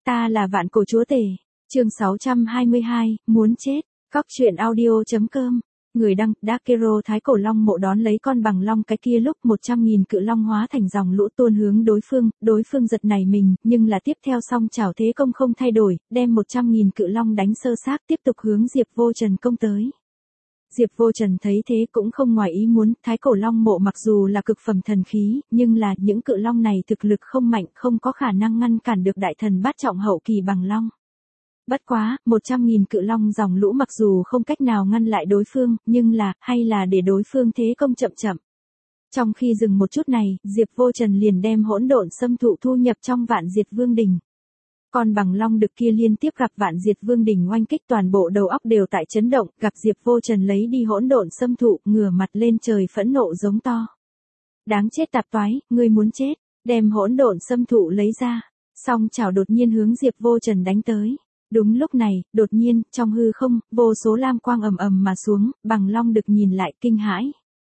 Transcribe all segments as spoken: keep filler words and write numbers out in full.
Ta là vạn cổ chúa tể. Chương sáu trăm hai mươi hai, muốn chết. Cóc truyện audio.com. Người đăng, Dakero thái cổ long mộ đón lấy con bằng long cái kia lúc một trăm nghìn cự long hóa thành dòng lũ tuôn hướng đối phương, đối phương giật nảy mình, nhưng là tiếp theo song chảo thế công không thay đổi, đem một trăm nghìn cự long đánh sơ xác tiếp tục hướng Diệp Vô Trần công tới. Diệp Vô Trần thấy thế cũng không ngoài ý muốn, thái cổ long mộ mặc dù là cực phẩm thần khí, nhưng là những cự long này thực lực không mạnh, không có khả năng ngăn cản được đại thần bát trọng hậu kỳ bằng long. Bất quá, một trăm nghìn cự long dòng lũ mặc dù không cách nào ngăn lại đối phương, nhưng là, hay là để đối phương thế công chậm chậm. Trong khi dừng một chút này, Diệp Vô Trần liền đem hỗn độn xâm thụ thu nhập trong vạn diệt vương đỉnh. Còn bằng long đực kia liên tiếp gặp vạn diệt vương đỉnh oanh kích, toàn bộ đầu óc đều tại chấn động, gặp Diệp Vô Trần lấy đi hỗn độn xâm thụ, ngửa mặt lên trời phẫn nộ giống to. Đáng chết tạp toái, ngươi muốn chết, đem hỗn độn xâm thụ lấy ra. Song chảo đột nhiên hướng Diệp Vô Trần đánh tới. Đúng lúc này, đột nhiên, trong hư không, vô số lam quang ầm ầm mà xuống, bằng long đực nhìn lại kinh hãi.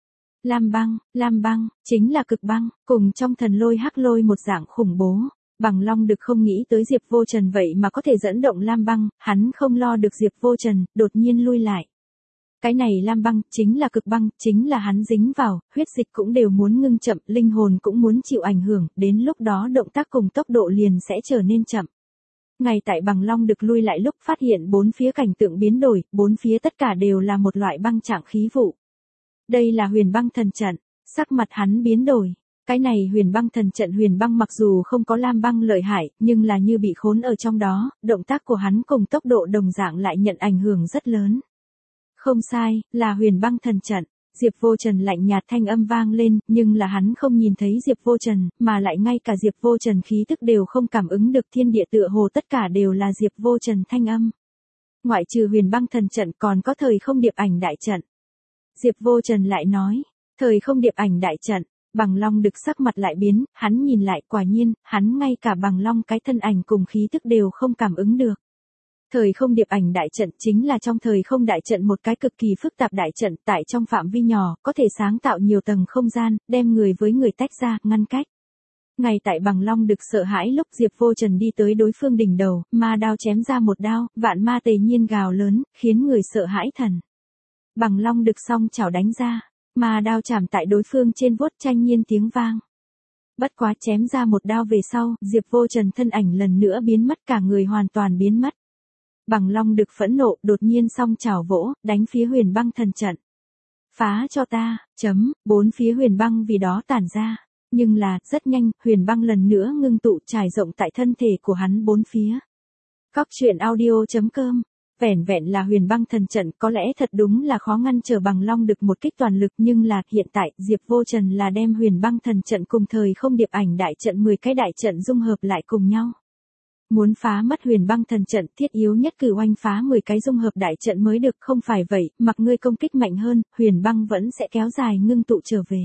Lam băng, lam băng, chính là cực băng, cùng trong thần lôi hắc lôi một dạng khủng bố. Bằng long đực không nghĩ tới Diệp Vô Trần vậy mà có thể dẫn động lam băng, hắn không lo được Diệp Vô Trần, đột nhiên lui lại. Cái này lam băng, chính là cực băng, chính là hắn dính vào, huyết dịch cũng đều muốn ngưng chậm, linh hồn cũng muốn chịu ảnh hưởng, đến lúc đó động tác cùng tốc độ liền sẽ trở nên chậm. Ngay tại bằng long đực lui lại lúc phát hiện bốn phía cảnh tượng biến đổi, bốn phía tất cả đều là một loại băng trạng khí vụ. Đây là huyền băng thần trận, sắc mặt hắn biến đổi. Cái này huyền băng thần trận huyền băng mặc dù không có lam băng lợi hại, nhưng là như bị khốn ở trong đó, động tác của hắn cùng tốc độ đồng dạng lại nhận ảnh hưởng rất lớn. Không sai, là huyền băng thần trận. Diệp Vô Trần lạnh nhạt thanh âm vang lên, nhưng là hắn không nhìn thấy Diệp Vô Trần, mà lại ngay cả Diệp Vô Trần khí tức đều không cảm ứng được, thiên địa tựa hồ tất cả đều là Diệp Vô Trần thanh âm. Ngoại trừ huyền băng thần trận còn có thời không điệp ảnh đại trận. Diệp Vô Trần lại nói, thời không điệp ảnh đại trận, bằng long đực sắc mặt lại biến, hắn nhìn lại quả nhiên, hắn ngay cả bằng long cái thân ảnh cùng khí tức đều không cảm ứng được. Thời không điệp ảnh đại trận chính là trong thời không đại trận một cái cực kỳ phức tạp đại trận, tại trong phạm vi nhỏ, có thể sáng tạo nhiều tầng không gian, đem người với người tách ra, ngăn cách. Ngay tại bằng long đực sợ hãi lúc Diệp Vô Trần đi tới đối phương đỉnh đầu, ma đao chém ra một đao, vạn ma tề nhiên gào lớn, khiến người sợ hãi thần. Bằng long đực song chảo đánh ra, ma đao chạm tại đối phương trên vuốt tranh nhiên tiếng vang. Bất quá chém ra một đao về sau, Diệp Vô Trần thân ảnh lần nữa biến mất, cả người hoàn toàn biến mất. Bằng long đực phẫn nộ, đột nhiên song chảo vỗ, đánh phía huyền băng thần trận. Phá cho ta, chấm, bốn phía huyền băng vì đó tản ra. Nhưng là, rất nhanh, huyền băng lần nữa ngưng tụ trải rộng tại thân thể của hắn bốn phía. Cóc truyện audio.com. Vẻn vẹn là huyền băng thần trận có lẽ thật đúng là khó ngăn trở bằng long đực một kích toàn lực, nhưng là, hiện tại, Diệp Vô Trần là đem huyền băng thần trận cùng thời không điệp ảnh đại trận mười cái đại trận dung hợp lại cùng nhau. Muốn phá mất huyền băng thần trận thiết yếu nhất cử oanh phá mười cái dung hợp đại trận mới được, không phải vậy, mặc ngươi công kích mạnh hơn, huyền băng vẫn sẽ kéo dài ngưng tụ trở về.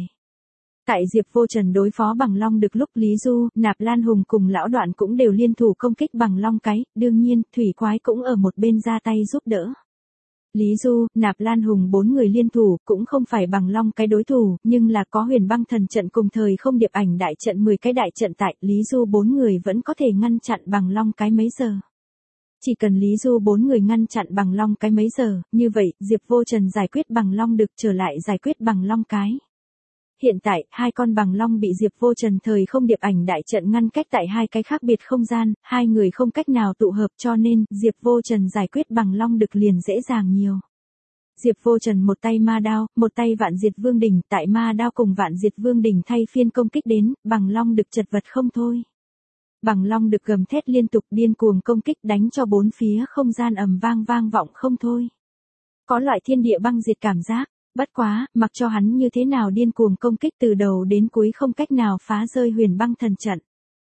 Tại Diệp Vô Trần đối phó bằng long đực lúc Lý Du, Nạp Lan Hùng cùng lão đoạn cũng đều liên thủ công kích bằng long cái, đương nhiên, thủy quái cũng ở một bên ra tay giúp đỡ. Lý Du, Nạp Lan Hùng bốn người liên thủ, cũng không phải bằng long cái đối thủ, nhưng là có huyền băng thần trận cùng thời không điệp ảnh đại trận mười cái đại trận tại, Lý Du bốn người vẫn có thể ngăn chặn bằng long cái mấy giờ. Chỉ cần Lý Du bốn người ngăn chặn bằng long cái mấy giờ, như vậy, Diệp Vô Trần giải quyết bằng long đực trở lại giải quyết bằng long cái. Hiện tại, hai con bằng long bị Diệp Vô Trần thời không điệp ảnh đại trận ngăn cách tại hai cái khác biệt không gian, hai người không cách nào tụ hợp, cho nên, Diệp Vô Trần giải quyết bằng long đực liền dễ dàng nhiều. Diệp Vô Trần một tay ma đao, một tay vạn diệt vương đỉnh, tại ma đao cùng vạn diệt vương đỉnh thay phiên công kích đến, bằng long đực chật vật không thôi. Bằng long đực gầm thét liên tục điên cuồng công kích đánh cho bốn phía không gian ầm vang vang vọng không thôi. Có loại thiên địa băng diệt cảm giác. Bất quá, mặc cho hắn như thế nào điên cuồng công kích từ đầu đến cuối không cách nào phá rơi huyền băng thần trận.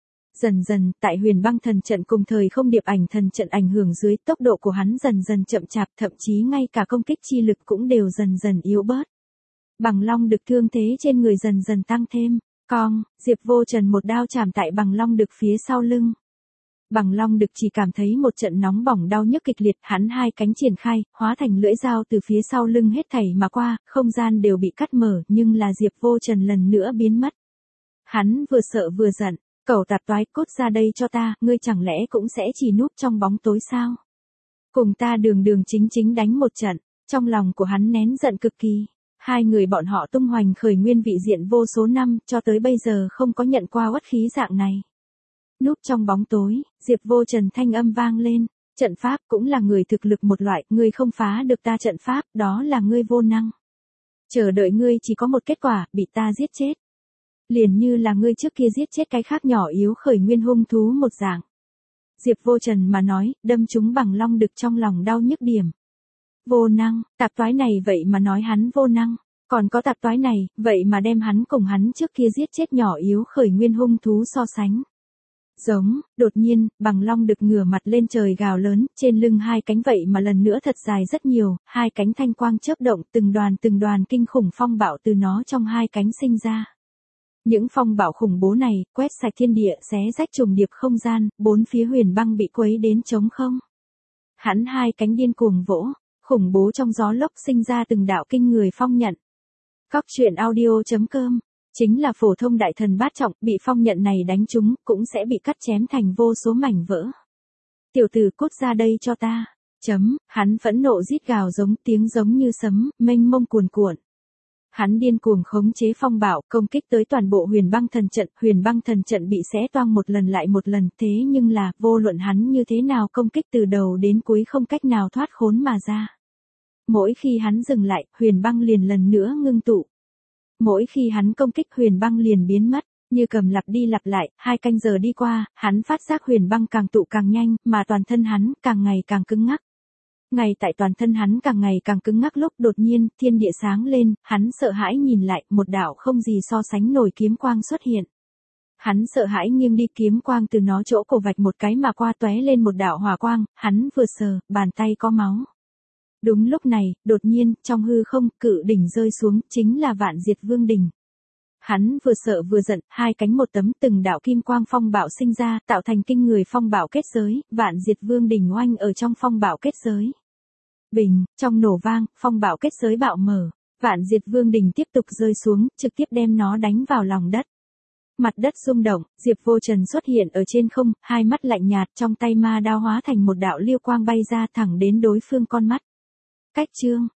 Dần dần, tại huyền băng thần trận cùng thời không điệp ảnh thần trận ảnh hưởng dưới, tốc độ của hắn dần dần chậm chạp, thậm chí ngay cả công kích chi lực cũng đều dần dần yếu bớt. Bằng long đực thương thế trên người dần dần tăng thêm, cong, Diệp Vô Trần một đao chạm tại bằng long đực phía sau lưng. Bằng long đực chỉ cảm thấy một trận nóng bỏng đau nhức kịch liệt, hắn hai cánh triển khai, hóa thành lưỡi dao từ phía sau lưng hết thảy mà qua, không gian đều bị cắt mở, nhưng là Diệp Vô Trần lần nữa biến mất. Hắn vừa sợ vừa giận, Cẩu tạp toái, cút ra đây cho ta, ngươi chẳng lẽ cũng sẽ chỉ núp trong bóng tối sao? Cùng ta đường đường chính chính đánh một trận, trong lòng của hắn nén giận cực kỳ. Hai người bọn họ tung hoành khởi nguyên vị diện vô số năm, cho tới bây giờ không có nhận qua uất khí dạng này. Núp trong bóng tối, Diệp Vô Trần thanh âm vang lên, trận pháp cũng là người thực lực một loại, ngươi không phá được ta trận pháp, đó là ngươi vô năng. Chờ đợi ngươi chỉ có một kết quả, bị ta giết chết. Liền như là ngươi trước kia giết chết cái khác nhỏ yếu khởi nguyên hung thú một dạng. Diệp Vô Trần mà nói, đâm chúng bằng long đực trong lòng đau nhức điểm. Vô năng, tạp toái này vậy mà nói hắn vô năng, còn có tạp toái này, vậy mà đem hắn cùng hắn trước kia giết chết nhỏ yếu khởi nguyên hung thú so sánh. Giống, đột nhiên, bằng long đực ngửa mặt lên trời gào lớn, trên lưng hai cánh vậy mà lần nữa thật dài rất nhiều, hai cánh thanh quang chớp động, từng đoàn từng đoàn kinh khủng phong bạo từ nó trong hai cánh sinh ra. Những phong bạo khủng bố này, quét sạch thiên địa, xé rách trùng điệp không gian, bốn phía huyền băng bị quấy đến trống không. Hắn hai cánh điên cuồng vỗ, khủng bố trong gió lốc sinh ra từng đạo kinh người phong nhận. Cóc truyện audio chấm com, chính là phổ thông đại thần bát trọng, bị phong nhận này đánh trúng, cũng sẽ bị cắt chém thành vô số mảnh vỡ. Tiểu tử cút ra đây cho ta, chấm, hắn phẫn nộ rít gào giống tiếng giống như sấm, mênh mông cuồn cuộn. Hắn điên cuồng khống chế phong bạo, công kích tới toàn bộ huyền băng thần trận, huyền băng thần trận bị xé toang một lần lại một lần, thế nhưng là, vô luận hắn như thế nào công kích từ đầu đến cuối không cách nào thoát khốn mà ra. Mỗi khi hắn dừng lại, huyền băng liền lần nữa ngưng tụ. Mỗi khi hắn công kích huyền băng liền biến mất, như cầm lặp đi lặp lại, hai canh giờ đi qua, hắn phát giác huyền băng càng tụ càng nhanh, mà toàn thân hắn càng ngày càng cứng ngắc. Ngay tại toàn thân hắn càng ngày càng cứng ngắc lúc đột nhiên, thiên địa sáng lên, hắn sợ hãi nhìn lại, một đạo không gì so sánh nổi kiếm quang xuất hiện. Hắn sợ hãi nghiêng đi, kiếm quang từ nó chỗ cổ vạch một cái mà qua tóe lên một đạo hỏa quang, hắn vừa sờ, bàn tay có máu. Đúng lúc này, đột nhiên, trong hư không, cự đỉnh rơi xuống, chính là Vạn Diệt Vương đỉnh. Hắn vừa sợ vừa giận, hai cánh một tấm từng đạo kim quang phong bạo sinh ra, tạo thành kinh người phong bạo kết giới, Vạn Diệt Vương đỉnh oanh ở trong phong bạo kết giới. Bình, trong nổ vang, phong bạo kết giới bạo mở, Vạn Diệt Vương đỉnh tiếp tục rơi xuống, trực tiếp đem nó đánh vào lòng đất. Mặt đất rung động, Diệp Vô Trần xuất hiện ở trên không, hai mắt lạnh nhạt, trong tay ma đao hóa thành một đạo liêu quang bay ra thẳng đến đối phương con mắt. Cách chương